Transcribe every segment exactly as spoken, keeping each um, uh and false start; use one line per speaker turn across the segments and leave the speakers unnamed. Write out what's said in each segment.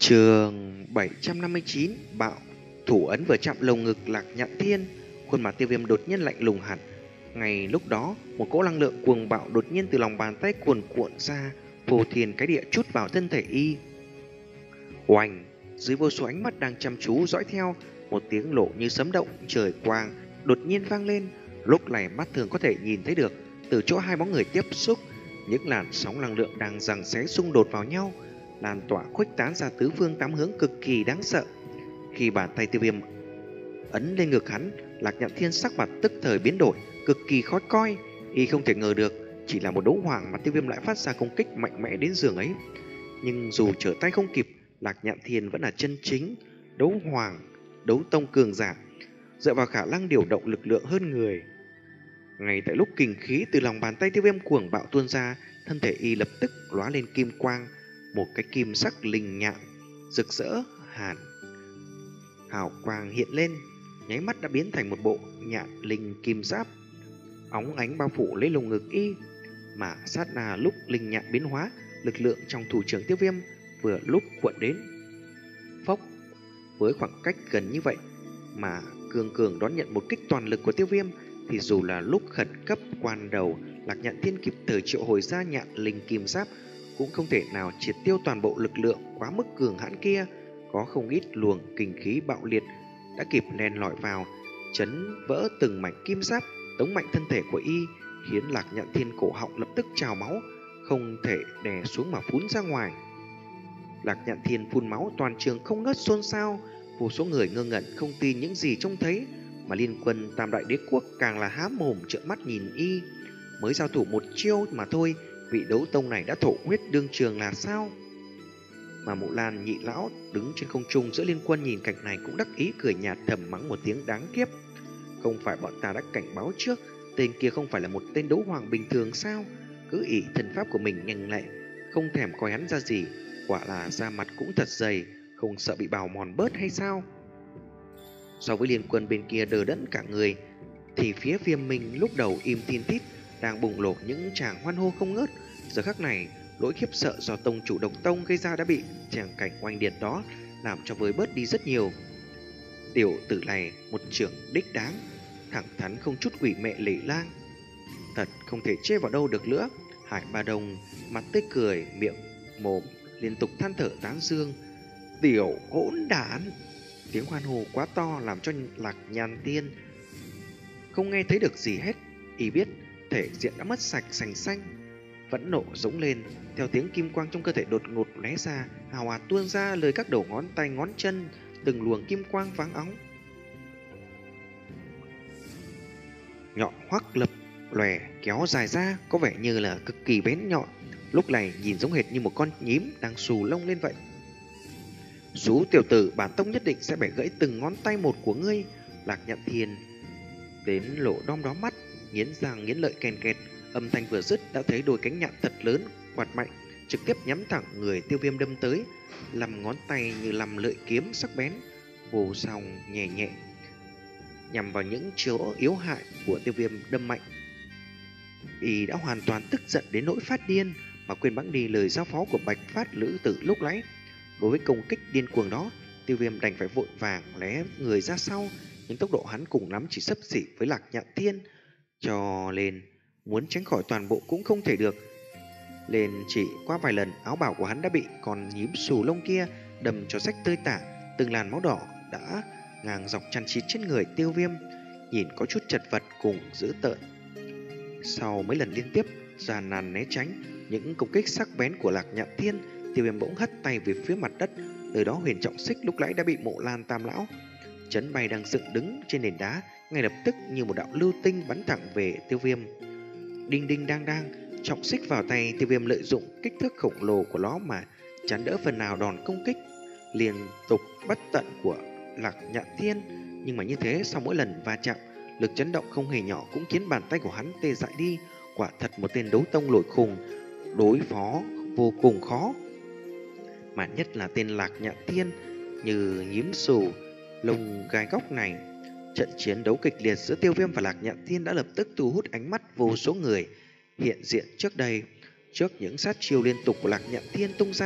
Trường bảy trăm năm mươi chín, bạo thủ ấn vừa chạm lồng ngực Lạc Nhạn Thiên, khuôn mặt Tiêu Viêm đột nhiên lạnh lùng hẳn. Ngay lúc đó, một cỗ năng lượng cuồng bạo đột nhiên từ lòng bàn tay cuồn cuộn ra, phô thiên cái địa trút vào thân thể y. Oanh, dưới vô số ánh mắt đang chăm chú dõi theo, một tiếng lộ như sấm động trời quang đột nhiên vang lên. Lúc này mắt thường có thể nhìn thấy được, từ chỗ hai bóng người tiếp xúc, những làn sóng năng lượng đang giằng xé xung đột vào nhau, lan tỏa khuếch tán ra tứ phương tám hướng cực kỳ đáng sợ. Khi bàn tay Tiêu Viêm ấn lên ngực hắn, Lạc Nhạn Thiên sắc mặt tức thời biến đổi, cực kỳ khó coi. Y không thể ngờ được, chỉ là một đấu hoàng mà Tiêu Viêm lại phát ra công kích mạnh mẽ đến giường ấy. Nhưng dù trở tay không kịp, Lạc Nhạn Thiên vẫn là chân chính đấu hoàng, đấu tông cường giả, dựa vào khả năng điều động lực lượng hơn người. Ngay tại lúc kình khí từ lòng bàn tay Tiêu Viêm cuồng bạo tuôn ra, thân thể y lập tức lóa lên kim quang, một cái kim sắc linh nhạn rực rỡ hàn hào quang hiện lên, nháy mắt đã biến thành một bộ nhạn linh kim giáp óng ánh bao phủ lấy lồng ngực y. Mà sát na lúc linh nhạn biến hóa, lực lượng trong thủ trưởng Tiêu Viêm vừa lúc cuộn đến. Phốc, với khoảng cách gần như vậy mà cường cường đón nhận một kích toàn lực của Tiêu Viêm, thì dù là lúc khẩn cấp quan đầu, Lạc Nhạn Thiên kịp thời triệu hồi ra nhạn linh kim giáp cũng không thể nào triệt tiêu toàn bộ lực lượng quá mức cường hãn kia. Có không ít luồng kình khí bạo liệt đã kịp len lỏi vào, chấn vỡ từng mảnh kim giáp, tống mạnh thân thể của y, khiến Lạc Nhạn Thiên cổ họng lập tức trào máu, không thể đè xuống mà phún ra ngoài. Lạc Nhạn Thiên phun máu, toàn trường không ngớt xôn xao, vô số người ngơ ngẩn không tin những gì trông thấy, mà liên quân Tam Đại Đế Quốc càng là há mồm trợn mắt nhìn y. Mới giao thủ một chiêu mà thôi, vị đấu tông này đã thổ huyết đương trường là sao? Mà Mộ Lan nhị lão đứng trên không trung giữa liên quân nhìn cảnh này cũng đắc ý cười nhạt, thầm mắng một tiếng đáng kiếp. Không phải bọn ta đã cảnh báo trước, tên kia không phải là một tên đấu hoàng bình thường sao? Cứ ỷ thần pháp của mình nhanh lẹ, không thèm coi hắn ra gì, quả là da mặt cũng thật dày, không sợ bị bào mòn bớt hay sao? So với liên quân bên kia đờ đẫn cả người, thì phía Viêm Minh lúc đầu im tin tít, đang bùng nổ những tràng hoan hô không ngớt. Giờ khắc này, nỗi khiếp sợ do tông chủ Độc Tông gây ra đã bị tràng cảnh oanh liệt đó làm cho vơi bớt đi rất nhiều. Tiểu tử này một trưởng đích đáng, thẳng thắn không chút quỷ mẹ lệ lang, thật không thể chê vào đâu được nữa. Hải Ba Đông mặt tươi cười, miệng mồm liên tục than thở tán dương. Tiểu hỗn đản! Tiếng hoan hô quá to làm cho Lạc Nhạn Thiên không nghe thấy được gì hết. Y biết thể diện đã mất sạch sành xanh, vẫn nộ giống lên. Theo tiếng kim quang trong cơ thể đột ngột lóe ra, hào hạt tuôn ra lời các đầu ngón tay ngón chân, từng luồng kim quang váng óng nhọn hoắc lập lòe kéo dài ra, có vẻ như là cực kỳ bén nhọn, lúc này nhìn giống hệt như một con nhím đang xù lông lên vậy. Sú tiểu tử, bản tông nhất định sẽ bẻ gãy từng ngón tay một của ngươi. Lạc Nhạn Thiên đến lỗ đom đóm mắt, nghiến răng nghiến lợi ken kẹt. Âm thanh vừa dứt đã thấy đôi cánh nhạn thật lớn quạt mạnh, trực tiếp nhắm thẳng người Tiêu Viêm đâm tới. Lăm ngón tay như lăm lưỡi kiếm sắc bén, vô song nhẹ nhẹ nhằm vào những chỗ yếu hại của Tiêu Viêm đâm mạnh. Y đã hoàn toàn tức giận đến nỗi phát điên, mà quên bẵng đi lời giao phó của Bạch Phát Lữ Tử lúc nãy. Đối với công kích điên cuồng đó, Tiêu Viêm đành phải vội vàng lé người ra sau, nhưng tốc độ hắn cùng lắm chỉ xấp xỉ với Lạc Nhạn Thiên, cho nên muốn tránh khỏi toàn bộ cũng không thể được. Lên chỉ qua vài lần, áo bào của hắn đã bị con nhím xù lông kia đâm cho rách tơi tả, từng làn máu đỏ đã ngang dọc chăn chít trên người Tiêu Viêm, nhìn có chút chật vật cùng dữ tợn. Sau mấy lần liên tiếp gian nan né tránh những công kích sắc bén của Lạc Nhạn Thiên, Tiêu Viêm bỗng hất tay về phía mặt đất. Nơi đó huyền trọng xích lúc nãy đã bị Mộ Lan Tam lão chấn bay đang dựng đứng trên nền đá, ngay lập tức như một đạo lưu tinh bắn thẳng về Tiêu Viêm. Đinh đinh đang đang, trọng xích vào tay Tiêu Viêm lợi dụng kích thước khổng lồ của nó mà chắn đỡ phần nào đòn công kích liên tục bất tận của Lạc Nhạn Thiên. Nhưng mà như thế, sau mỗi lần va chạm, lực chấn động không hề nhỏ cũng khiến bàn tay của hắn tê dại đi. Quả thật một tên đấu tông lội khùng, đối phó vô cùng khó. Mà nhất là tên Lạc Nhạn Thiên như nhím xù lông gai góc này. Trận chiến đấu kịch liệt giữa Tiêu Viêm và Lạc Nhạn Thiên đã lập tức thu hút ánh mắt vô số người hiện diện trước đây. Trước những sát chiêu liên tục của Lạc Nhạn Thiên tung ra,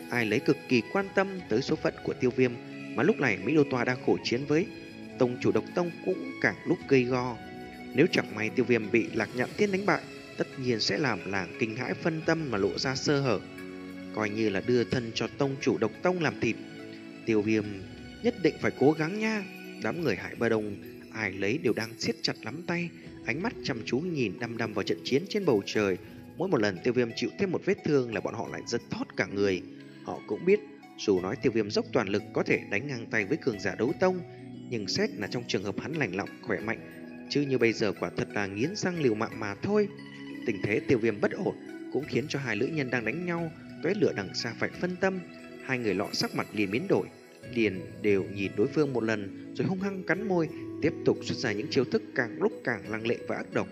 ai lấy cực kỳ quan tâm tới số phận của Tiêu Viêm, mà lúc này Mỹ Đô Toa đang khổ chiến với tông chủ Độc Tông cũng càng lúc gây go. Nếu chẳng may Tiêu Viêm bị Lạc Nhạn Thiên đánh bại, tất nhiên sẽ làm làng kinh hãi phân tâm mà lộ ra sơ hở, coi như là đưa thân cho tông chủ Độc Tông làm thịt. Tiêu Viêm nhất định phải cố gắng nha. Đám người Hải Ba Đông ai lấy đều đang siết chặt nắm tay, ánh mắt chăm chú nhìn đăm đăm vào trận chiến trên bầu trời. Mỗi một lần Tiêu Viêm chịu thêm một vết thương là bọn họ lại giật thót cả người. Họ cũng biết, dù nói Tiêu Viêm dốc toàn lực có thể đánh ngang tay với cường giả đấu tông, nhưng xét là trong trường hợp hắn lành lọng khỏe mạnh, chứ như bây giờ quả thật là nghiến răng liều mạng mà thôi. Tình thế Tiêu Viêm bất ổn cũng khiến cho hai nữ nhân đang đánh nhau tóe lửa đằng xa phải phân tâm. Hai người lọ sắc mặt liền biến đổi, liền đều nhìn đối phương một lần rồi hung hăng cắn môi, tiếp tục xuất ra những chiêu thức càng lúc càng lăng lệ và ác độc.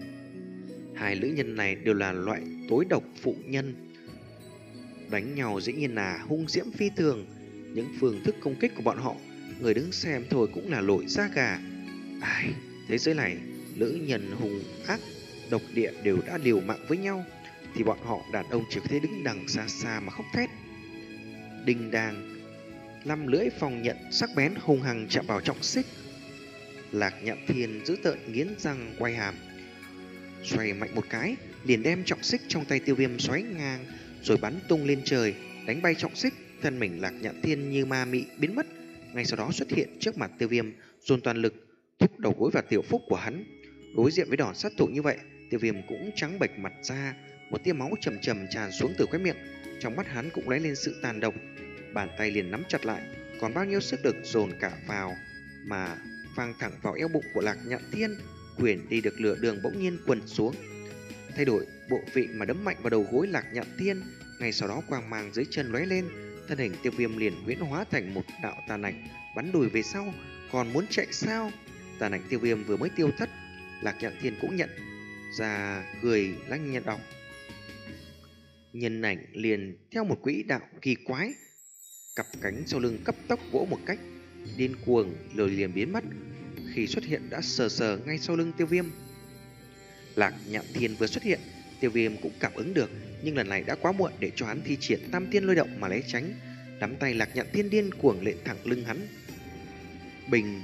Hai nữ nhân này đều là loại tối độc phụ nhân, đánh nhau dĩ nhiên là hung diễm phi thường. Những phương thức công kích của bọn họ, người đứng xem thôi cũng là nổi da gà. Ai, thế giới này nữ nhân hung ác độc địa đều đã liều mạng với nhau, thì bọn họ đàn ông chỉ có thể đứng đằng xa xa mà khóc thét. Đinh đàng, lăm lưỡi phòng nhận sắc bén hung hăng chạm vào trọng xích. Lạc Nhạn Thiên giữ tợn nghiến răng quay hàm, xoay mạnh một cái liền đem trọng xích trong tay Tiêu Viêm xoáy ngang rồi bắn tung lên trời, đánh bay trọng xích. Thân mình Lạc Nhạn Thiên như ma mị biến mất, ngay sau đó xuất hiện trước mặt Tiêu Viêm, dồn toàn lực thúc đầu gối vào tiểu phúc của hắn. Đối diện với đòn sát thủ như vậy, Tiêu Viêm cũng trắng bệch mặt ra, một tia máu chầm chầm tràn xuống từ khóe miệng, trong mắt hắn cũng lóe lên sự tàn độc. Bàn tay liền nắm chặt lại, còn bao nhiêu sức lực dồn cả vào mà phang thẳng vào eo bụng của Lạc Nhạn Thiên. Quyền đi được lửa đường bỗng nhiên quần xuống, thay đổi bộ vị mà đấm mạnh vào đầu gối Lạc Nhạn Thiên. Ngay sau đó quang mang dưới chân lóe lên, thân hình Tiêu Viêm liền huyễn hóa thành một đạo tàn ảnh bắn lùi về sau. Còn muốn chạy sao? Tàn ảnh Tiêu Viêm vừa mới tiêu thất, Lạc Nhạn Thiên cũng nhận ra cười lanh nhạt đọc. Nhân ảnh liền theo một quỹ đạo kỳ quái, cặp cánh sau lưng cấp tốc vỗ một cách điên cuồng rồi liền biến mất. Khi xuất hiện đã sờ sờ ngay sau lưng Tiêu Viêm. Lạc Nhạn Thiên vừa xuất hiện, Tiêu Viêm cũng cảm ứng được, nhưng lần này đã quá muộn để cho hắn thi triển Tam Tiên Lôi Động mà né tránh. Nắm tay Lạc Nhạn Thiên điên cuồng lện thẳng lưng hắn. Bình,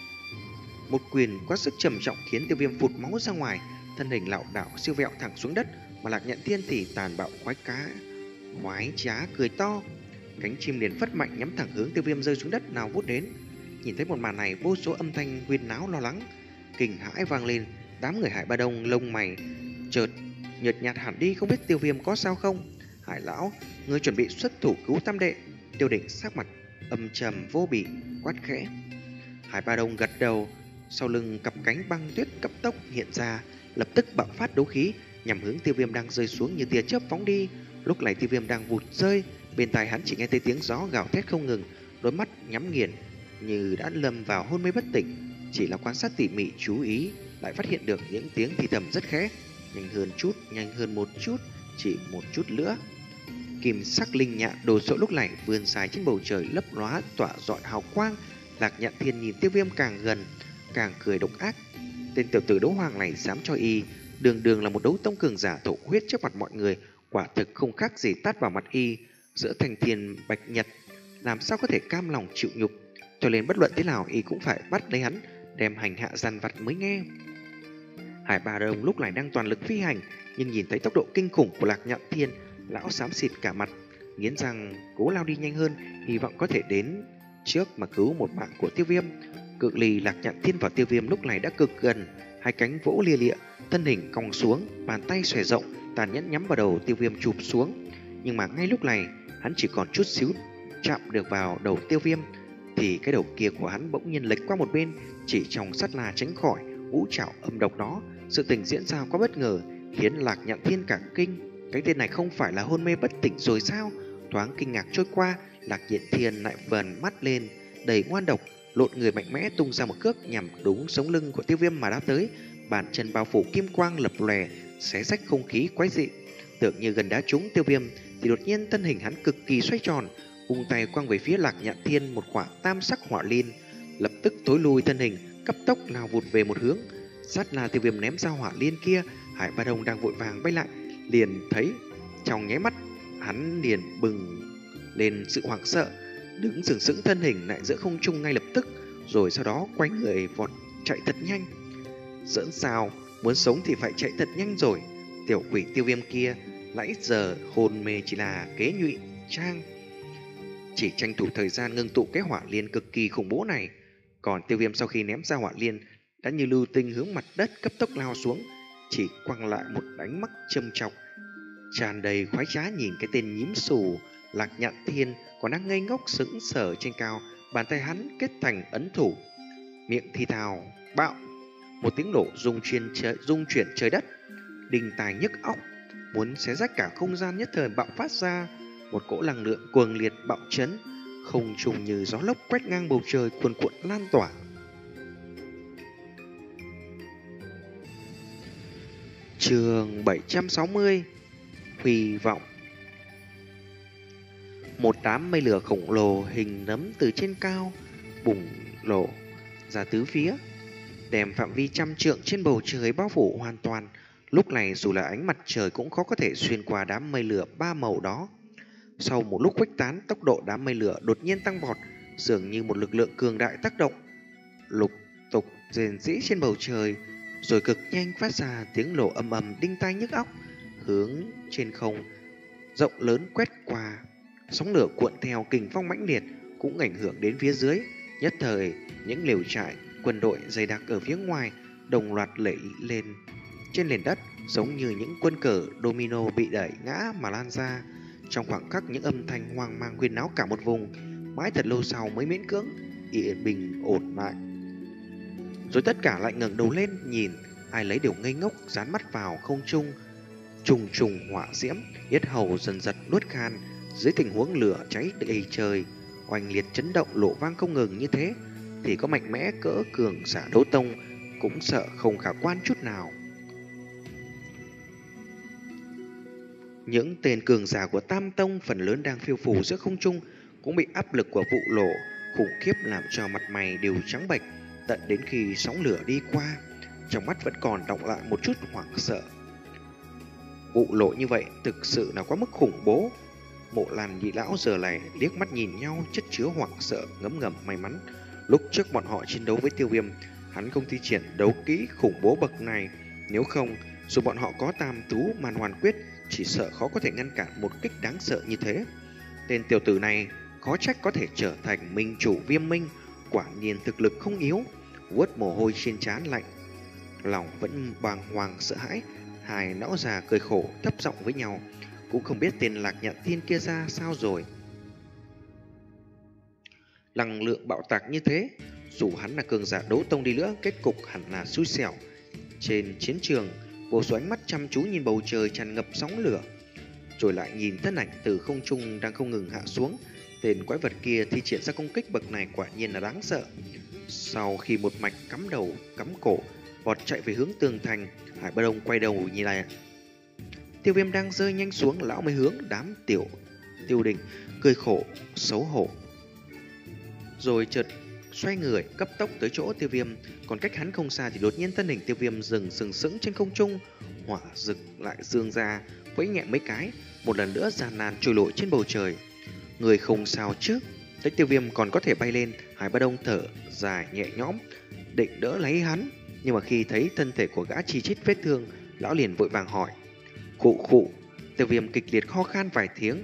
một quyền quá sức trầm trọng khiến Tiêu Viêm phụt máu ra ngoài, thân hình lảo đảo siêu vẹo thẳng xuống đất, mà Lạc Nhạn Thiên thì tàn bạo khoái cá, khoái trá cười to, cánh chim liền phất mạnh nhắm thẳng hướng Tiêu Viêm rơi xuống đất nào vút đến. Nhìn thấy một màn này, vô số âm thanh huyên náo lo lắng, kinh hãi vang lên. Đám người Hải Ba Đông lông mày chợt nhợt nhạt hẳn đi, không biết Tiêu Viêm có sao không. Hải lão, ngươi chuẩn bị xuất thủ cứu tam đệ. Tiêu Định sắc mặt âm trầm vô bỉ quát khẽ. Hải Ba Đông gật đầu, sau lưng cặp cánh băng tuyết cấp tốc hiện ra, lập tức bạo phát đấu khí nhằm hướng Tiêu Viêm đang rơi xuống như tia chớp phóng đi. Lúc này Tiêu Viêm đang vụt rơi, bên tai hắn chỉ nghe thấy tiếng gió gào thét không ngừng, đôi mắt nhắm nghiền như đã lâm vào hôn mê bất tỉnh. Chỉ là quan sát tỉ mỉ chú ý, lại phát hiện được những tiếng thì thầm rất khẽ. Nhanh hơn chút, nhanh hơn một chút, chỉ một chút nữa. Kim sắc linh nhạn đồ sộ lúc này vươn dài trên bầu trời, lấp lóa tỏa rọi hào quang. Lạc Nhạn Thiên nhìn Tiêu Viêm càng gần, càng cười độc ác. Tên tiểu tử đấu hoàng này dám cho y đường đường là một đấu tông cường giả thổ huyết trước mặt mọi người, quả thực không khác gì tát vào mặt y. Giữa thành thiên bạch nhật, làm sao có thể cam lòng chịu nhục. Cho nên bất luận thế nào y cũng phải bắt lấy hắn, đem hành hạ dằn vặt mới nghe. Hải Ba Đông lúc này đang toàn lực phi hành, nhưng nhìn thấy tốc độ kinh khủng của Lạc Nhạn Thiên, lão xám xịt cả mặt, nghiến răng cố lao đi nhanh hơn, hy vọng có thể đến trước mà cứu một mạng của Tiêu Viêm. Cự ly Lạc Nhạn Thiên và Tiêu Viêm lúc này đã cực gần, hai cánh vỗ lia lịa, thân hình cong xuống, bàn tay xòe rộng, tàn nhẫn nhắm vào đầu Tiêu Viêm chụp xuống. Nhưng mà ngay lúc này, hắn chỉ còn chút xíu chạm được vào đầu Tiêu Viêm, thì cái đầu kia của hắn bỗng nhiên lệch qua một bên, chỉ trong sát na tránh khỏi ngũ trảo âm độc đó. Sự tình diễn ra quá bất ngờ, khiến Lạc Nhạn Thiên cả kinh. Cái tên này không phải là hôn mê bất tỉnh rồi sao? Thoáng kinh ngạc trôi qua, Lạc Nhạn Thiên lại vờn mắt lên, đầy ngoan độc, lộn người mạnh mẽ tung ra một cước nhằm đúng sống lưng của Tiêu Viêm mà đã tới. Bàn chân bao phủ kim quang lập lòe, xé rách không khí quái dị. Tưởng như gần đá trúng Tiêu Viêm, thì đột nhiên thân hình hắn cực kỳ xoay tròn, vung tay quăng về phía Lạc Nhạn Thiên một quả tam sắc hỏa liên, lập tức tối lui thân hình, cấp tốc lao vụt về một hướng. Sát na Tiêu Viêm ném ra hỏa liên kia, Hải Ba Đông đang vội vàng bay lại, liền thấy trong nháy mắt hắn liền bừng lên sự hoảng sợ, đứng sừng sững thân hình lại giữa không trung ngay lập tức, rồi sau đó quay người vọt chạy thật nhanh. Giỡn sao, muốn sống thì phải chạy thật nhanh rồi. Tiểu quỷ Tiêu Viêm kia nãy giờ hồn mê chỉ là kế nhụy trang, chỉ tranh thủ thời gian ngưng tụ cái hỏa liên cực kỳ khủng bố này. Còn Tiêu Viêm sau khi ném ra hỏa liên đã như lưu tinh hướng mặt đất cấp tốc lao xuống, chỉ quăng lại một ánh mắt châm chọc tràn đầy khoái trá nhìn cái tên nhím xù Lạc Nhạn Thiên còn đang ngây ngốc sững sờ trên cao. Bàn tay hắn kết thành ấn thủ, miệng thì thào bạo, một tiếng nổ rung chuyển trời, rung chuyển trời đất, đình tài nhức óc, muốn xé rách cả không gian nhất thời bạo phát ra. Một cỗ năng lượng cuồng liệt bạo chấn, không trùng như gió lốc quét ngang bầu trời cuồn cuộn lan tỏa. Chương bảy trăm sáu mươi, Hy vọng. Một đám mây lửa khổng lồ hình nấm từ trên cao bùng nổ ra tứ phía, đem phạm vi trăm trượng trên bầu trời bao phủ hoàn toàn. Lúc này dù là ánh mặt trời cũng khó có thể xuyên qua đám mây lửa ba màu đó. Sau một lúc khuếch tán, tốc độ đám mây lửa đột nhiên tăng vọt, dường như một lực lượng cường đại tác động, lục tục rền rĩ trên bầu trời, rồi cực nhanh phát ra tiếng nổ ầm ầm đinh tai nhức óc, hướng trên không rộng lớn quét qua. Sóng lửa cuộn theo kình phong mãnh liệt cũng ảnh hưởng đến phía dưới. Nhất thời, những lều trại quân đội dày đặc ở phía ngoài đồng loạt lẫy lên trên nền đất, giống như những quân cờ domino bị đẩy ngã mà lan ra. Trong khoảng khắc, những âm thanh hoang mang huyên náo cả một vùng, mãi thật lâu sau mới miễn cưỡng yên bình ổn lại. Rồi tất cả lại ngẩng đầu lên nhìn, ai lấy đều ngây ngốc dán mắt vào không trung. Trùng trùng hỏa diễm, yết hầu dần dần nuốt khan. Dưới tình huống lửa cháy đầy trời, oanh liệt chấn động lộ vang không ngừng như thế, thì có mạnh mẽ cỡ cường giả đấu tông cũng sợ không khả quan chút nào. Những tên cường giả của Tam Tông phần lớn đang phiêu phù giữa không trung cũng bị áp lực của vụ nổ khủng khiếp làm cho mặt mày đều trắng bệch. Tận đến khi sóng lửa đi qua, trong mắt vẫn còn đọng lại một chút hoảng sợ. Vụ nổ như vậy thực sự là quá mức khủng bố. Mộ Lan nhị lão giờ này liếc mắt nhìn nhau, chất chứa hoảng sợ ngấm ngầm may mắn. Lúc trước bọn họ chiến đấu với Tiêu Viêm, hắn không thi triển đấu kỹ khủng bố bậc này. Nếu không, dù bọn họ có tam tú màn hoàn quyết, chỉ sợ khó có thể ngăn cản một kích đáng sợ như thế. Tên tiểu tử này khó trách có thể trở thành minh chủ Viêm Minh, quả nhiên thực lực không yếu. Vuốt mồ hôi trên trán lạnh, lòng vẫn bàng hoàng sợ hãi. Hai lão già cười khổ thấp giọng với nhau, cũng không biết tên Lạc Nhạn Thiên kia ra sao rồi. Năng lượng bạo tạc như thế, dù hắn là cường giả đấu tông đi nữa, kết cục hẳn là xui xẻo. Trên chiến trường, vô số ánh mắt chăm chú nhìn bầu trời tràn ngập sóng lửa, rồi lại nhìn thân ảnh từ không trung đang không ngừng hạ xuống. Tên quái vật kia thi triển ra công kích bậc này quả nhiên là đáng sợ. Sau khi một mạch cắm đầu cắm cổ vọt chạy về hướng tường thành, Hải Ba Đông quay đầu nhìn lại. Tiêu Viêm đang rơi nhanh xuống, lão mới hướng đám tiểu Tiêu Đình cười khổ xấu hổ, rồi chợt xoay người cấp tốc tới chỗ Tiêu Viêm. Còn cách hắn không xa thì đột nhiên thân hình Tiêu Viêm dừng sừng sững trên không trung, hỏa rực lại dương ra, vẫy nhẹ mấy cái, một lần nữa gian nan trôi nổi trên bầu trời. Người không sao chứ? Thấy Tiêu Viêm còn có thể bay lên, Hải Ba Đông thở dài nhẹ nhõm, định đỡ lấy hắn, nhưng mà khi thấy thân thể của gã chi chít vết thương, lão liền vội vàng hỏi. Khụ khụ. Tiêu Viêm kịch liệt ho khan vài tiếng.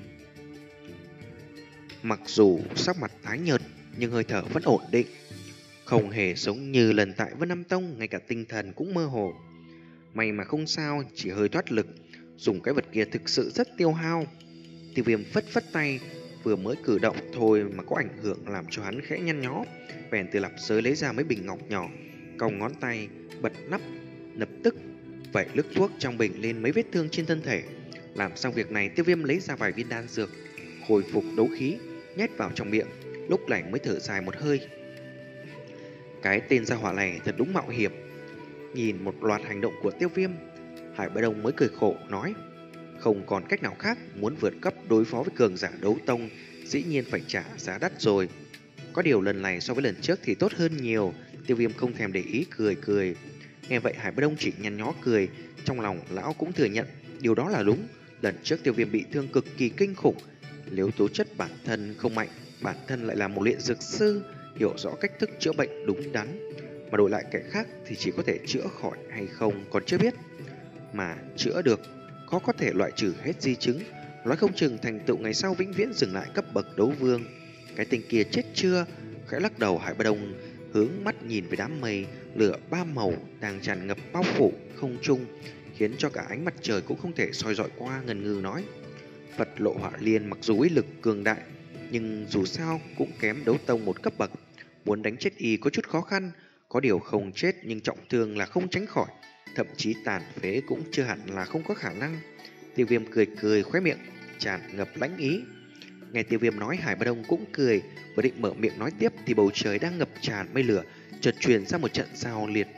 Mặc dù sắc mặt tái nhợt, nhưng hơi thở vẫn ổn định, không hề giống như lần tại Vân Nam Tông, ngay cả tinh thần cũng mơ hồ. May mà không sao, chỉ hơi thoát lực. Dùng cái vật kia thực sự rất tiêu hao. Tiêu Viêm phất phất tay, vừa mới cử động thôi mà có ảnh hưởng làm cho hắn khẽ nhăn nhó. Bèn từ lặp giới lấy ra mấy bình ngọc nhỏ, cong ngón tay bật nắp, lập tức vẩy nước thuốc trong bình lên mấy vết thương trên thân thể. Làm xong việc này, Tiêu Viêm lấy ra vài viên đan dược hồi phục đấu khí, nhét vào trong miệng, lúc này mới thở dài một hơi. Cái tên gia hỏa này thật đúng mạo hiểm. Nhìn một loạt hành động của Tiêu Viêm, Hải Ba Đông mới cười khổ nói, không còn cách nào khác, muốn vượt cấp đối phó với cường giả đấu tông, dĩ nhiên phải trả giá đắt rồi. Có điều lần này so với lần trước thì tốt hơn nhiều. Tiêu Viêm không thèm để ý, cười cười. Nghe vậy Hải Ba Đông chỉ nhăn nhó cười, trong lòng lão cũng thừa nhận điều đó là đúng. Lần trước Tiêu Viêm bị thương cực kỳ kinh khủng, Nếu tố chất bản thân không mạnh, bản thân lại là một luyện dược sư, hiểu rõ cách thức chữa bệnh đúng đắn, mà đổi lại kẻ khác thì chỉ có thể chữa khỏi hay không còn chưa biết. Mà chữa được, khó có thể loại trừ hết di chứng, nói không chừng thành tựu ngày sau vĩnh viễn dừng lại cấp bậc đấu vương. Cái tên kia chết chưa? Khẽ lắc đầu, Hải Ba Đông hướng mắt nhìn về đám mây lửa ba màu đang tràn ngập bao phủ không trung, khiến cho cả ánh mặt trời cũng không thể soi rọi qua, ngần ngừ nói: Phật Lộ Hỏa Liên mặc dù uy lực cường đại, nhưng dù sao cũng kém đấu tông một cấp bậc, muốn đánh chết y có chút khó khăn. Có điều không chết nhưng trọng thương là không tránh khỏi, thậm chí tàn phế cũng chưa hẳn là không có khả năng. Tiêu Viêm cười cười, khóe miệng tràn ngập lãnh ý. Nghe Tiêu Viêm nói, Hải Ba Đông cũng cười, vừa định mở miệng nói tiếp thì bầu trời đang ngập tràn mây lửa chợt truyền ra một trận giao liệt.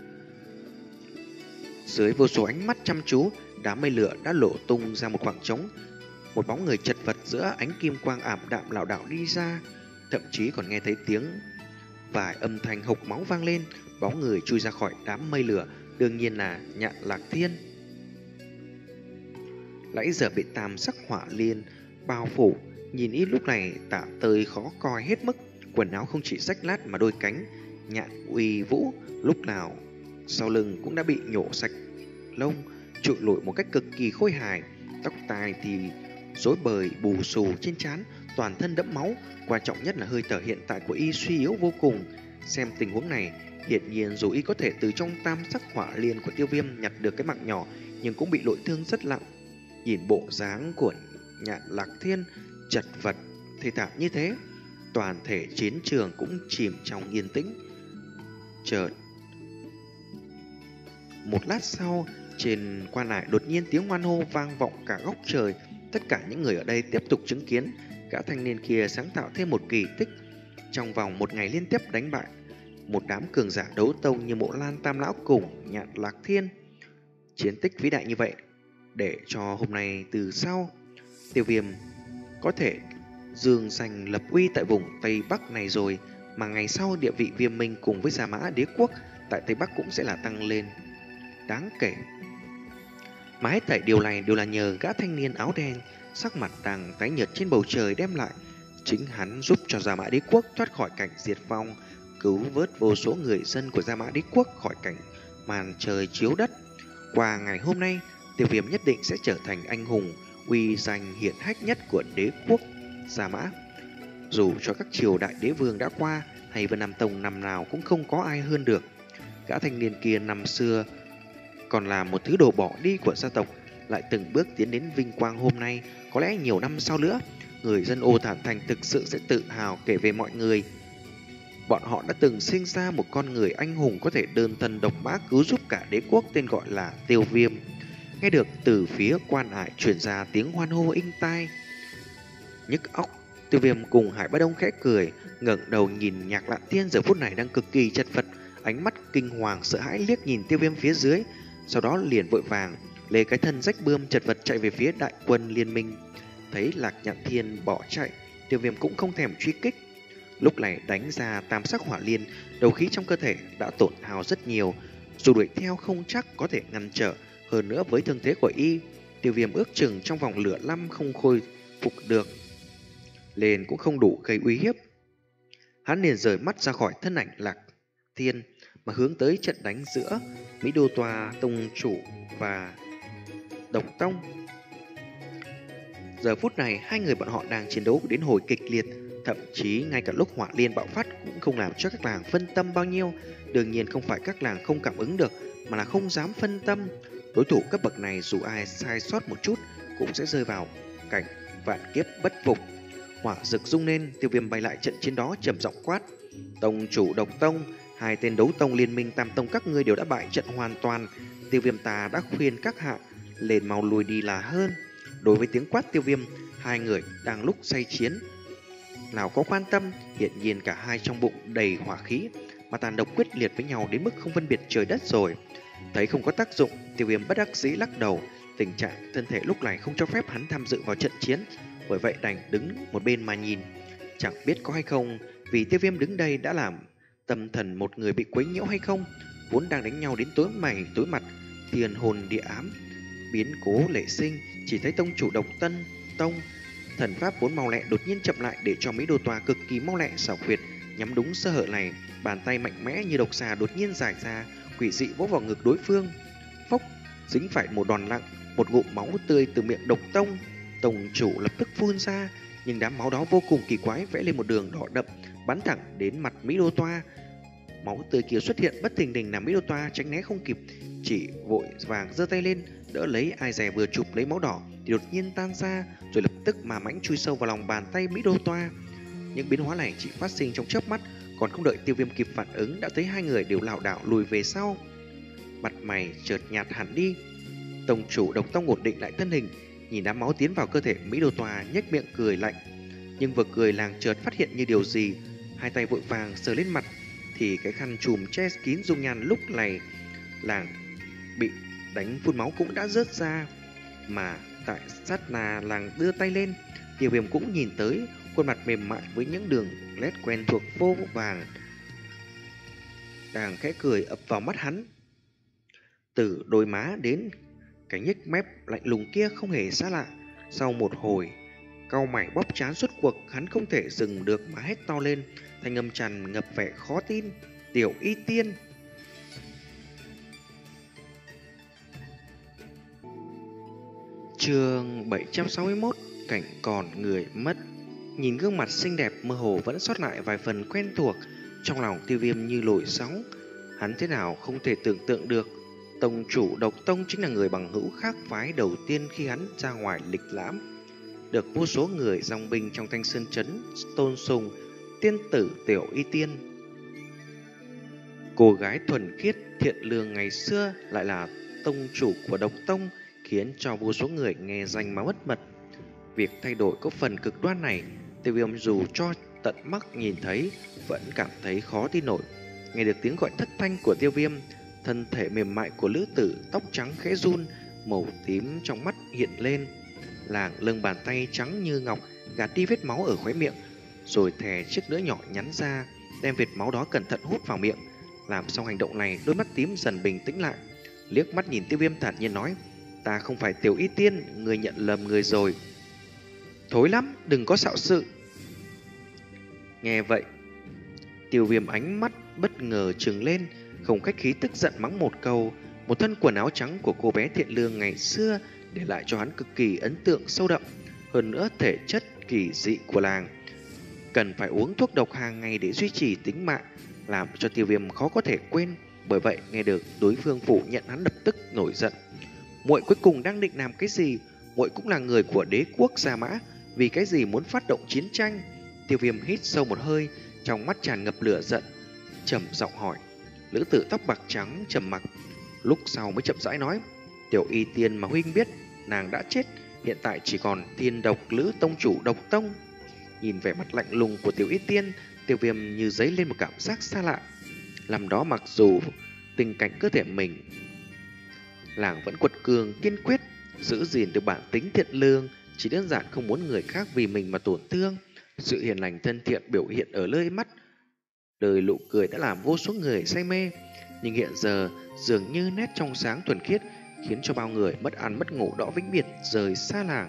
Dưới vô số ánh mắt chăm chú, đám mây lửa đã lộ tung ra một khoảng trống. Một bóng người chật vật giữa ánh kim quang ảm đạm lảo đảo đi ra, thậm chí còn nghe thấy tiếng vài âm thanh hộc máu vang lên. Bóng người chui ra khỏi đám mây lửa đương nhiên là Nhạn Lạc Thiên. Nãy giờ bị tam sắc hỏa liên bao phủ, nhìn ít lúc này Tạ Tơi khó coi hết mức. Quần áo không chỉ rách nát mà đôi cánh nhạn uy vũ lúc nào sau lưng cũng đã bị nhổ sạch lông, trụi lủi một cách cực kỳ khôi hài. Tóc tai thì rối bời bù xù trên trán, toàn thân đẫm máu. Quan trọng nhất là hơi thở hiện tại của y suy yếu vô cùng. Xem tình huống này, hiển nhiên dù y có thể từ trong tam sắc hỏa liên của Tiêu Viêm nhặt được cái mạng nhỏ, nhưng cũng bị nội thương rất nặng. Nhìn bộ dáng của Nhạn Lạc Thiên chật vật thê thảm như thế, toàn thể chiến trường cũng chìm trong yên tĩnh. Chợt một lát sau, trên quan hải đột nhiên tiếng hoan hô vang vọng cả góc trời. Tất cả những người ở đây tiếp tục chứng kiến gã thanh niên kia sáng tạo thêm một kỳ tích. Trong vòng một ngày liên tiếp đánh bại một đám cường giả đấu tông như Mộ Lan Tam Lão cùng Nhạn Lạc Thiên. Chiến tích vĩ đại như vậy, để cho hôm nay từ sau Tiêu Viêm có thể dương danh lập uy tại vùng Tây Bắc này rồi, mà ngày sau địa vị Viêm Minh cùng với Gia Mã Đế quốc tại Tây Bắc cũng sẽ là tăng lên đáng kể. Mà hết thảy điều này đều là nhờ gã thanh niên áo đen sắc mặt đang tái nhợt trên bầu trời đem lại. Chính hắn giúp cho Gia Mã Đế quốc thoát khỏi cảnh diệt vong, cứu vớt vô số người dân của Gia Mã Đế quốc khỏi cảnh màn trời chiếu đất. Qua ngày hôm nay, Tiêu Viêm nhất định sẽ trở thành anh hùng uy danh hiển hách nhất của đế quốc Gia Mã. Dù cho các triều đại đế vương đã qua, hay Vân Nam Tông năm nào cũng không có ai hơn được. Gã thanh niên kia năm xưa còn là một thứ đồ bỏ đi của gia tộc, lại từng bước tiến đến vinh quang hôm nay. Có lẽ nhiều năm sau nữa, người dân Ô Thản Thành thực sự sẽ tự hào kể về mọi người. Bọn họ đã từng sinh ra một con người anh hùng có thể đơn thân độc mã cứu giúp cả đế quốc, tên gọi là Tiêu Viêm. Nghe được từ phía quan hải truyền ra tiếng hoan hô inh tai nhức óc, Tiêu Viêm cùng Hải Ba Đông khẽ cười, ngẩng đầu nhìn Nhạc Lạn Thiên giờ phút này đang cực kỳ chật vật, ánh mắt kinh hoàng sợ hãi liếc nhìn Tiêu Viêm phía dưới, sau đó liền vội vàng lấy cái thân rách bươm chật vật chạy về phía đại quân liên minh. Thấy Lạc Nhạn Thiên bỏ chạy, Tiêu Viêm cũng không thèm truy kích. Lúc này đánh ra tam sắc hỏa liên, đầu khí trong cơ thể đã tổn hao rất nhiều, dù đuổi theo không chắc có thể ngăn trở. Hơn nữa với thương thế của y, Tiêu Viêm ước chừng trong vòng lửa năm không khôi phục được, lên cũng không đủ gây uy hiếp. Hắn liền rời mắt ra khỏi thân ảnh Lạc Thiên mà hướng tới trận đánh giữa Mỹ Đô Tòa Tông Chủ và Độc Tông. Giờ phút này hai người bọn họ đang chiến đấu đến hồi kịch liệt, thậm chí ngay cả lúc hỏa liên bạo phát cũng không làm cho các làng phân tâm bao nhiêu. Đương nhiên không phải các làng không cảm ứng được, mà là không dám phân tâm. Đối thủ cấp bậc này dù ai sai sót một chút cũng sẽ rơi vào cảnh vạn kiếp bất phục. Hỏa rực rung lên, Tiêu Viêm bay lại trận chiến đó trầm giọng quát: Tông Chủ Độc Tông, hai tên đấu tông liên minh tam tông các ngươi đều đã bại trận hoàn toàn. Tiêu Viêm ta đã khuyên các hạ lên mau lùi đi là hơn. Đối với tiếng quát Tiêu Viêm, hai người đang lúc say chiến nào có quan tâm, hiện nhiên cả hai trong bụng đầy hỏa khí, mà tàn độc quyết liệt với nhau đến mức không phân biệt trời đất rồi. Thấy không có tác dụng, Tiêu Viêm bất đắc dĩ lắc đầu. Tình trạng thân thể lúc này không cho phép hắn tham dự vào trận chiến, bởi vậy đành đứng một bên mà nhìn. Chẳng biết có hay không vì Tiêu Viêm đứng đây đã làm tâm thần một người bị quấy nhiễu hay không. Vốn đang đánh nhau đến tối mày tối mặt, thiên hồn địa ám, biến cố lệ sinh, chỉ thấy tông chủ Độc Tân Tông Thần pháp vốn mau lẹ đột nhiên chậm lại để cho Mỹ Đô Toa cực kỳ mau lẹ xảo quyệt nhắm đúng sơ hở này. Bàn tay mạnh mẽ như độc xà đột nhiên giải ra, quỷ dị vỗ vào ngực đối phương. Phốc, dính phải một đòn nặng, một ngụm máu tươi từ miệng Độc Tông. Tông chủ lập tức phun ra, nhưng đám máu đó vô cùng kỳ quái, vẽ lên một đường đỏ đậm bắn thẳng đến mặt Mỹ Đô Toa. Máu tươi kia xuất hiện bất thình lình làm Mỹ Đô Toa tránh né không kịp, chỉ vội vàng giơ tay lên đỡ lấy. Ai dè vừa chụp lấy máu đỏ thì đột nhiên tan ra, rồi lập tức mà mãnh chui sâu vào lòng bàn tay Mỹ Đô Toa. Những biến hóa này chỉ phát sinh trong chớp mắt, còn không đợi Tiêu Viêm kịp phản ứng đã thấy hai người đều lảo đảo lùi về sau. Mặt mày chợt nhạt hẳn đi. Tông chủ Độc Tông ổn định lại thân hình, nhìn đám máu tiến vào cơ thể Mỹ Đô Toa, nhếch miệng cười lạnh. Nhưng vừa cười làng chợt phát hiện như điều gì, hai tay vội vàng sờ lên mặt, thì cái khăn trùm che kín dung nhan lúc này làng bị đánh phun máu cũng đã rớt ra. Mà tại sát na làng đưa tay lên, Tiêu Viêm cũng nhìn tới khuôn mặt mềm mại với những đường nét quen thuộc vô vàng đang khẽ cười ập vào mắt hắn. Từ đôi má đến cái nhếch mép lạnh lùng kia không hề xa lạ. Sau một hồi cau mày bóp trán suốt cuộc, hắn không thể dừng được mà hét to lên, thanh âm tràn ngập vẻ khó tin. Tiểu Y Tiên! Chương bảy trăm sáu mươi mốt. Cảnh còn người mất. Nhìn gương mặt xinh đẹp mơ hồ vẫn sót lại vài phần quen thuộc, trong lòng Tiêu Viêm như nổi sóng. Hắn thế nào không thể tưởng tượng được tông chủ Độc Tông chính là người bằng hữu khác phái đầu tiên khi hắn ra ngoài lịch lãm, được vô số người dòng binh trong Thanh Sơn Trấn tôn sùng. Tiên tử Tiểu Y Tiên, cô gái thuần khiết thiện lương ngày xưa, lại là tông chủ của Độc Tông, khiến cho vô số người nghe danh mà mất mật. Việc thay đổi có phần cực đoan này, Tiêu Viêm dù cho tận mắt nhìn thấy vẫn cảm thấy khó tin nổi. Nghe được tiếng gọi thất thanh của Tiêu Viêm, thân thể mềm mại của nữ tử tóc trắng khẽ run, màu tím trong mắt hiện lên. Làng lưng bàn tay trắng như ngọc gạt đi vết máu ở khóe miệng, rồi thè chiếc lưỡi nhỏ nhắn ra, đem vệt máu đó cẩn thận hút vào miệng. Làm xong hành động này, đôi mắt tím dần bình tĩnh lại, liếc mắt nhìn Tiêu Viêm thản nhiên nói: "Ta không phải Tiểu Y Tiên, người nhận lầm người rồi." "Thối lắm, đừng có xạo sự." Nghe vậy, Tiêu Viêm ánh mắt bất ngờ trừng lên, không khách khí tức giận mắng một câu. Một thân quần áo trắng của cô bé thiện lương ngày xưa để lại cho hắn cực kỳ ấn tượng sâu đậm. Hơn nữa thể chất kỳ dị của làng cần phải uống thuốc độc hàng ngày để duy trì tính mạng, làm cho Tiêu Viêm khó có thể quên. Bởi vậy nghe được đối phương phủ nhận, hắn lập tức nổi giận. Muội cuối cùng đang định làm cái gì? Muội cũng là người của đế quốc Gia Mã, vì cái gì muốn phát động chiến tranh? Tiêu Viêm hít sâu một hơi, trong mắt tràn ngập lửa giận, trầm giọng hỏi. Nữ tử tóc bạc trắng trầm mặc, lúc sau mới chậm rãi nói: "Tiểu Y Tiên mà huynh biết, nàng đã chết, hiện tại chỉ còn Thiên Độc Lữ tông chủ Độc Tông." Nhìn vẻ mặt lạnh lùng của Tiểu Y Tiên, Tiêu Viêm như dấy lên một cảm giác xa lạ. Làm đó mặc dù tình cảnh cơ thể mình, làng vẫn quật cường kiên quyết giữ gìn được bản tính thiện lương, chỉ đơn giản không muốn người khác vì mình mà tổn thương. Sự hiền lành thân thiện biểu hiện ở nơi mắt, đời nụ cười đã làm vô số người say mê, nhưng hiện giờ dường như nét trong sáng thuần khiết khiến cho bao người mất ăn mất ngủ đỏ vĩnh biệt rời xa làng.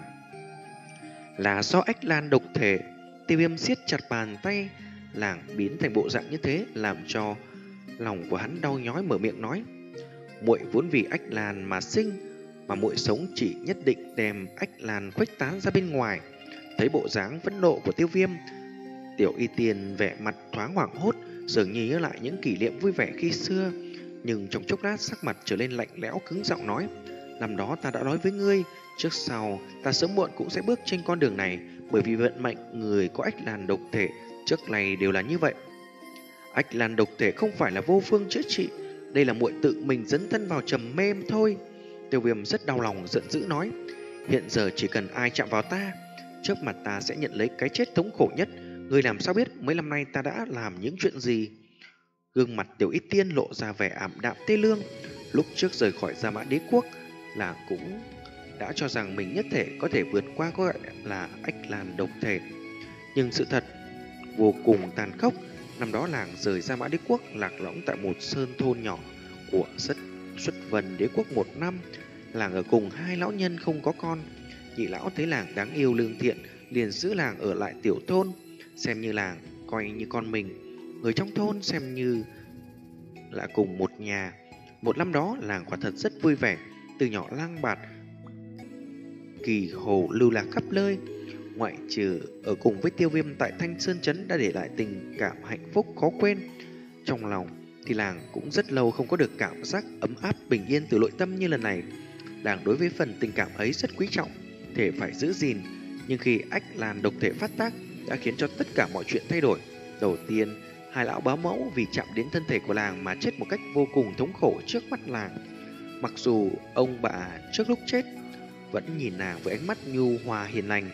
Là do Ách Lan độc thể. Tiêu Viêm siết chặt bàn tay, làng biến thành bộ dạng như thế làm cho lòng của hắn đau nhói, mở miệng nói: "Muội vốn vì Ách Lan mà sinh, mà muội sống chỉ nhất định đem Ách Lan khuếch tán ra bên ngoài." Thấy bộ dáng phẫn nộ của Tiêu Viêm, Tiểu Y Tiên vẻ mặt thoáng hoảng hốt, dường như nhớ lại những kỷ niệm vui vẻ khi xưa, nhưng trong chốc lát sắc mặt trở lên lạnh lẽo, cứng giọng nói: "Năm đó ta đã nói với ngươi, trước sau ta sớm muộn cũng sẽ bước trên con đường này, bởi vì vận mệnh người có Ách Lan độc thể trước này đều là như vậy. Ách Lan độc thể không phải là vô phương chữa trị, đây là muội tự mình dấn thân vào trầm mê thôi." Tiêu Viêm rất đau lòng, giận dữ nói: "Hiện giờ chỉ cần ai chạm vào ta, trước mặt ta sẽ nhận lấy cái chết thống khổ nhất. Ngươi làm sao biết mấy năm nay ta đã làm những chuyện gì?" Gương mặt Tiểu Y Tiên lộ ra vẻ ảm đạm tê lương. Lúc trước rời khỏi Gia Mã đế quốc, là cũng đã cho rằng mình nhất thể có thể vượt qua có gọi là Ách Lan độc thể. Nhưng sự thật vô cùng tàn khốc. Năm đó làng rời Gia Mã đế quốc lạc lõng tại một sơn thôn nhỏ của rất xuất vân đế quốc một năm. Làng ở cùng hai lão nhân không có con. Nhị lão thấy làng đáng yêu lương thiện, liền giữ làng ở lại tiểu thôn, xem như làng coi như con mình. Người trong thôn xem như là cùng một nhà. Một năm đó làng quả thật rất vui vẻ, từ nhỏ lang bạt kỳ hồ lưu lạc khắp nơi. Ngoại trừ ở cùng với Tiêu Viêm tại Thanh Sơn Trấn đã để lại tình cảm hạnh phúc khó quên trong lòng, thì làng cũng rất lâu không có được cảm giác ấm áp bình yên từ nội tâm như lần này. Làng đối với phần tình cảm ấy rất quý trọng, thể phải giữ gìn. Nhưng khi ách lan độc thể phát tác đã khiến cho tất cả mọi chuyện thay đổi. Đầu tiên, hai lão bá mẫu vì chạm đến thân thể của làng mà chết một cách vô cùng thống khổ trước mắt làng. Mặc dù ông bà trước lúc chết vẫn nhìn nàng với ánh mắt nhu hòa hiền lành,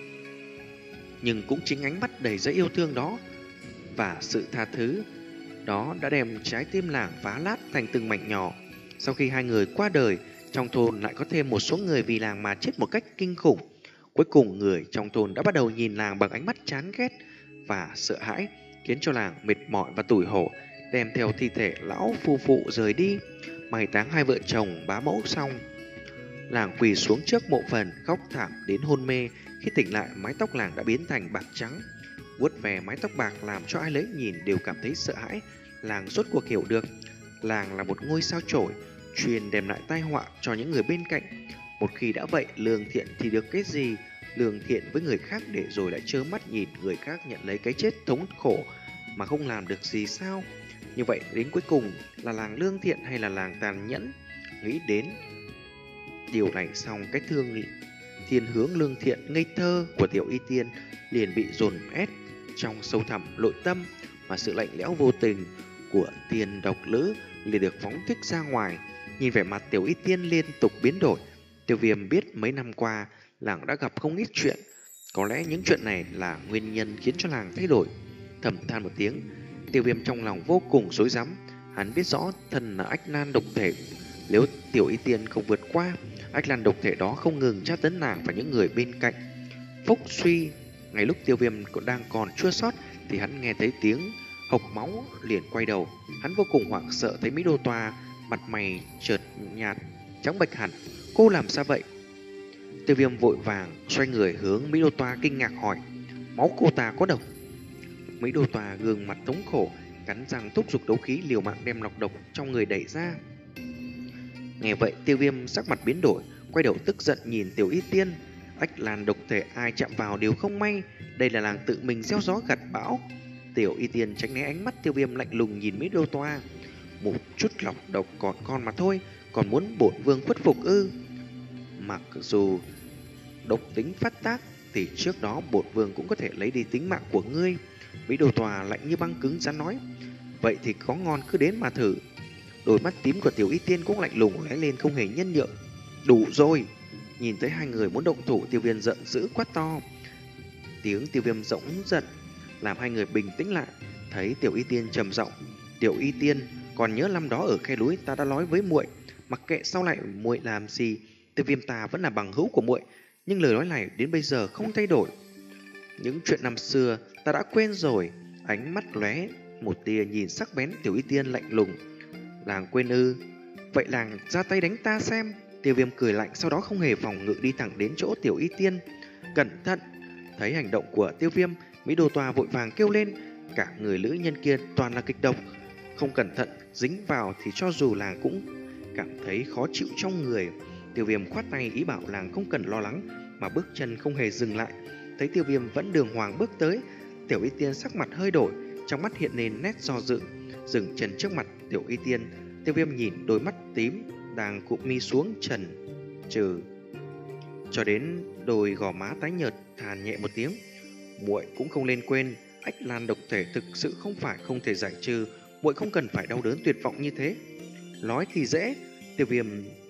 nhưng cũng chính ánh mắt đầy dẫy yêu thương đó và sự tha thứ đó đã đem trái tim làng phá lát thành từng mảnh nhỏ. Sau khi hai người qua đời, trong thôn lại có thêm một số người vì làng mà chết một cách kinh khủng. Cuối cùng người trong thôn đã bắt đầu nhìn làng bằng ánh mắt chán ghét và sợ hãi, khiến cho làng mệt mỏi và tủi hổ, đem theo thi thể lão phu phụ rời đi. Mai táng hai vợ chồng bá mẫu xong, làng quỳ xuống trước mộ phần khóc thảm đến hôn mê. Khi tỉnh lại, mái tóc làng đã biến thành bạc trắng. Vuốt về mái tóc bạc làm cho ai lấy nhìn đều cảm thấy sợ hãi. Làng rốt cuộc hiểu được làng là một ngôi sao chổi, truyền đem lại tai họa cho những người bên cạnh. Một khi đã vậy, lương thiện thì được cái gì? Lương thiện với người khác để rồi lại trơ mắt nhìn người khác nhận lấy cái chết thống khổ mà không làm được gì sao? Như vậy đến cuối cùng là làng lương thiện hay là làng tàn nhẫn? Nghĩ đến điều này xong, cái thương thiên hướng lương thiện ngây thơ của Tiểu Y Tiên liền bị dồn ép trong sâu thẳm nội tâm, mà sự lạnh lẽo vô tình của tiền độc lữ liền được phóng thích ra ngoài. Nhìn vẻ mặt Tiểu Y Tiên liên tục biến đổi, Tiêu Viêm biết mấy năm qua làng đã gặp không ít chuyện, có lẽ những chuyện này là nguyên nhân khiến cho làng thay đổi. Thầm than một tiếng, Tiêu Viêm trong lòng vô cùng rối rắm. Hắn biết rõ thân là ách nan độc thể, nếu Tiểu Y Tiên không vượt qua, ách lan độc thể đó không ngừng tra tấn nàng và những người bên cạnh. Phúc suy, ngay lúc Tiêu Viêm còn đang còn chua xót thì hắn nghe thấy tiếng hộc máu, liền quay đầu. Hắn vô cùng hoảng sợ thấy Mỹ Đô Toa mặt mày chợt nhạt trắng bệch hẳn. Cô làm sao vậy? Tiêu Viêm vội vàng xoay người hướng Mỹ Đô Toa kinh ngạc hỏi, máu cô ta có độc? Mỹ Đô Toa gương mặt thống khổ, cắn răng thúc giục đấu khí liều mạng đem nọc độc trong người đẩy ra. Nghe vậy, Tiêu Viêm sắc mặt biến đổi, quay đầu tức giận nhìn Tiểu Y Tiên. Ách lan độc thể ai chạm vào đều không may, đây là làng tự mình gieo gió gặt bão. Tiểu Y Tiên tránh né ánh mắt Tiêu Viêm, lạnh lùng nhìn Mỹ Đô Toa. Một chút lọc độc còn con mà thôi, còn muốn bổn vương khuất phục ư? Mặc dù độc tính phát tác thì trước đó bổn vương cũng có thể lấy đi tính mạng của ngươi. Mỹ Đô Toa lạnh như băng cứng rắn nói. Vậy thì có ngon cứ đến mà thử. Đôi mắt tím của Tiểu Y Tiên cũng lạnh lùng lóe lên, không hề nhân nhượng. Đủ rồi! Nhìn thấy hai người muốn động thủ, Tiêu Viêm giận dữ quát to. Tiếng Tiêu Viêm rỗng giận làm hai người bình tĩnh lại. Thấy Tiểu Y Tiên trầm giọng, Tiểu Y Tiên, còn nhớ năm đó ở khe núi ta đã nói với muội, mặc kệ sau lại muội làm gì, Tiêu Viêm ta vẫn là bằng hữu của muội, nhưng lời nói này đến bây giờ không thay đổi. Những chuyện năm xưa ta đã quên rồi. Ánh mắt lóe một tia nhìn sắc bén, Tiểu Y Tiên lạnh lùng. Làng quên ư? Vậy làng ra tay đánh ta xem. Tiêu Viêm cười lạnh, sau đó không hề phòng ngự đi thẳng đến chỗ Tiểu Y Tiên. Cẩn thận! Thấy hành động của Tiêu Viêm, Mỹ Đô Toa vội vàng kêu lên. Cả người nữ nhân kia toàn là kịch độc, không cẩn thận dính vào thì cho dù làng cũng cảm thấy khó chịu trong người. Tiêu Viêm khoát tay ý bảo làng không cần lo lắng, mà bước chân không hề dừng lại. Thấy Tiêu Viêm vẫn đường hoàng bước tới, Tiểu Y Tiên sắc mặt hơi đổi, trong mắt hiện lên nét do dự. Dừng chân trước mặt Tiểu Y Tiên, Tiêu Viêm nhìn đôi mắt tím đang cụp mi xuống trần trừ cho đến đôi gò má tái nhợt, than nhẹ một tiếng. Muội cũng không nên quên, ách lan độc thể thực sự không phải không thể giải trừ, muội không cần phải đau đớn tuyệt vọng như thế. Nói thì dễ. Tiêu Viêm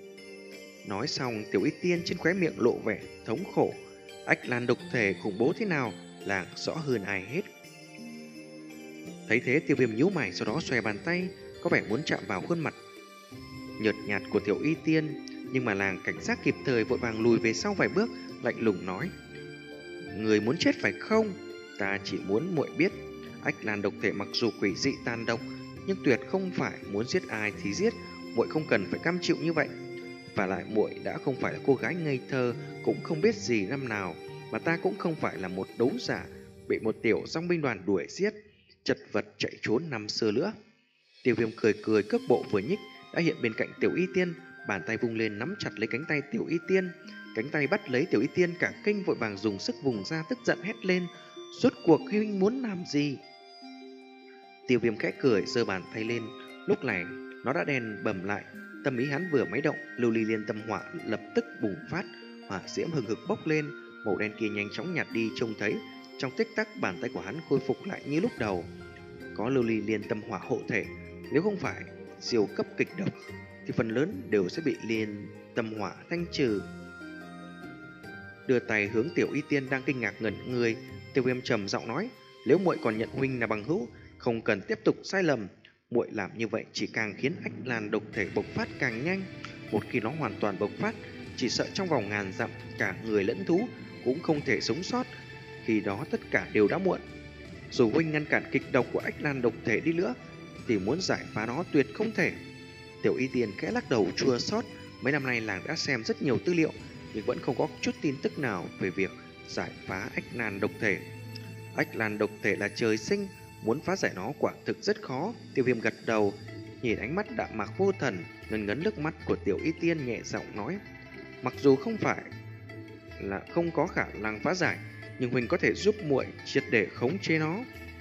nói xong, Tiểu Y Tiên trên khóe miệng lộ vẻ thống khổ. Ách lan độc thể khủng bố thế nào, làng rõ hơn ai hết. Thấy thế, Tiêu Viêm nhíu mày, sau đó xòe bàn tay, có vẻ muốn chạm vào khuôn mặt nhợt nhạt của Tiểu Y Tiên, nhưng mà làng cảnh giác kịp thời, vội vàng lùi về sau vài bước, lạnh lùng nói: Người muốn chết phải không? Ta chỉ muốn muội biết, ách lan độc thể mặc dù quỷ dị tàn độc, nhưng tuyệt không phải muốn giết ai thì giết. Muội không cần phải cam chịu như vậy. Và lại muội đã không phải là cô gái ngây thơ, cũng không biết gì năm nào mà ta cũng không phải là một đấu giả bị một tiểu dòng binh đoàn đuổi giết, chật vật chạy trốn năm xưa nữa. Tiêu Viêm cười cười, cước bộ vừa nhích đã hiện bên cạnh Tiểu Y Tiên, bàn tay vung lên nắm chặt lấy cánh tay Tiểu Y Tiên. Cánh tay bắt lấy Tiểu Y Tiên cả kinh vội vàng dùng sức vùng ra, tức giận hét lên: "Rốt cuộc huynh muốn làm gì?" Tiêu Viêm khẽ cười, giơ bàn tay lên. Lúc này nó đã đen bầm lại. Tâm ý hắn vừa máy động, lưu ly liên tâm hỏa lập tức bùng phát, hỏa diễm hừng hực bốc lên, màu đen kia nhanh chóng nhạt đi trông thấy. Trong tích tắc, bàn tay của hắn khôi phục lại như lúc đầu. Có lưu ly liên tâm hỏa hộ thể, nếu không phải siêu cấp kịch độc thì phần lớn đều sẽ bị liên tâm hỏa thanh trừ. Đưa tay hướng Tiểu Y Tiên đang kinh ngạc ngẩn người, Tiêu Viêm trầm giọng nói: "Nếu muội còn nhận huynh là bằng hữu, không cần tiếp tục sai lầm. Muội làm như vậy chỉ càng khiến ách lan độc thể bộc phát càng nhanh. Một khi nó hoàn toàn bộc phát, chỉ sợ trong vòng ngàn dặm cả người lẫn thú cũng không thể sống sót. Khi đó tất cả đều đã muộn. Dù huynh ngăn cản kịch độc của ách lan độc thể đi nữa, thì muốn giải phá nó tuyệt không thể." Tiểu Y Tiên khẽ lắc đầu chua xót. Mấy năm nay làng đã xem rất nhiều tư liệu, nhưng vẫn không có chút tin tức nào về việc giải phá ách lan độc thể. Ách lan độc thể là trời sinh, muốn phá giải nó quả thực rất khó. Tiêu Viêm gật đầu, nhìn ánh mắt đạm mạc vô thần, ngấn ngấn nước mắt của Tiểu Y Tiên, nhẹ giọng nói: "Mặc dù không phải là không có khả năng phá giải, nhưng huynh có thể giúp muội triệt để khống chế nó."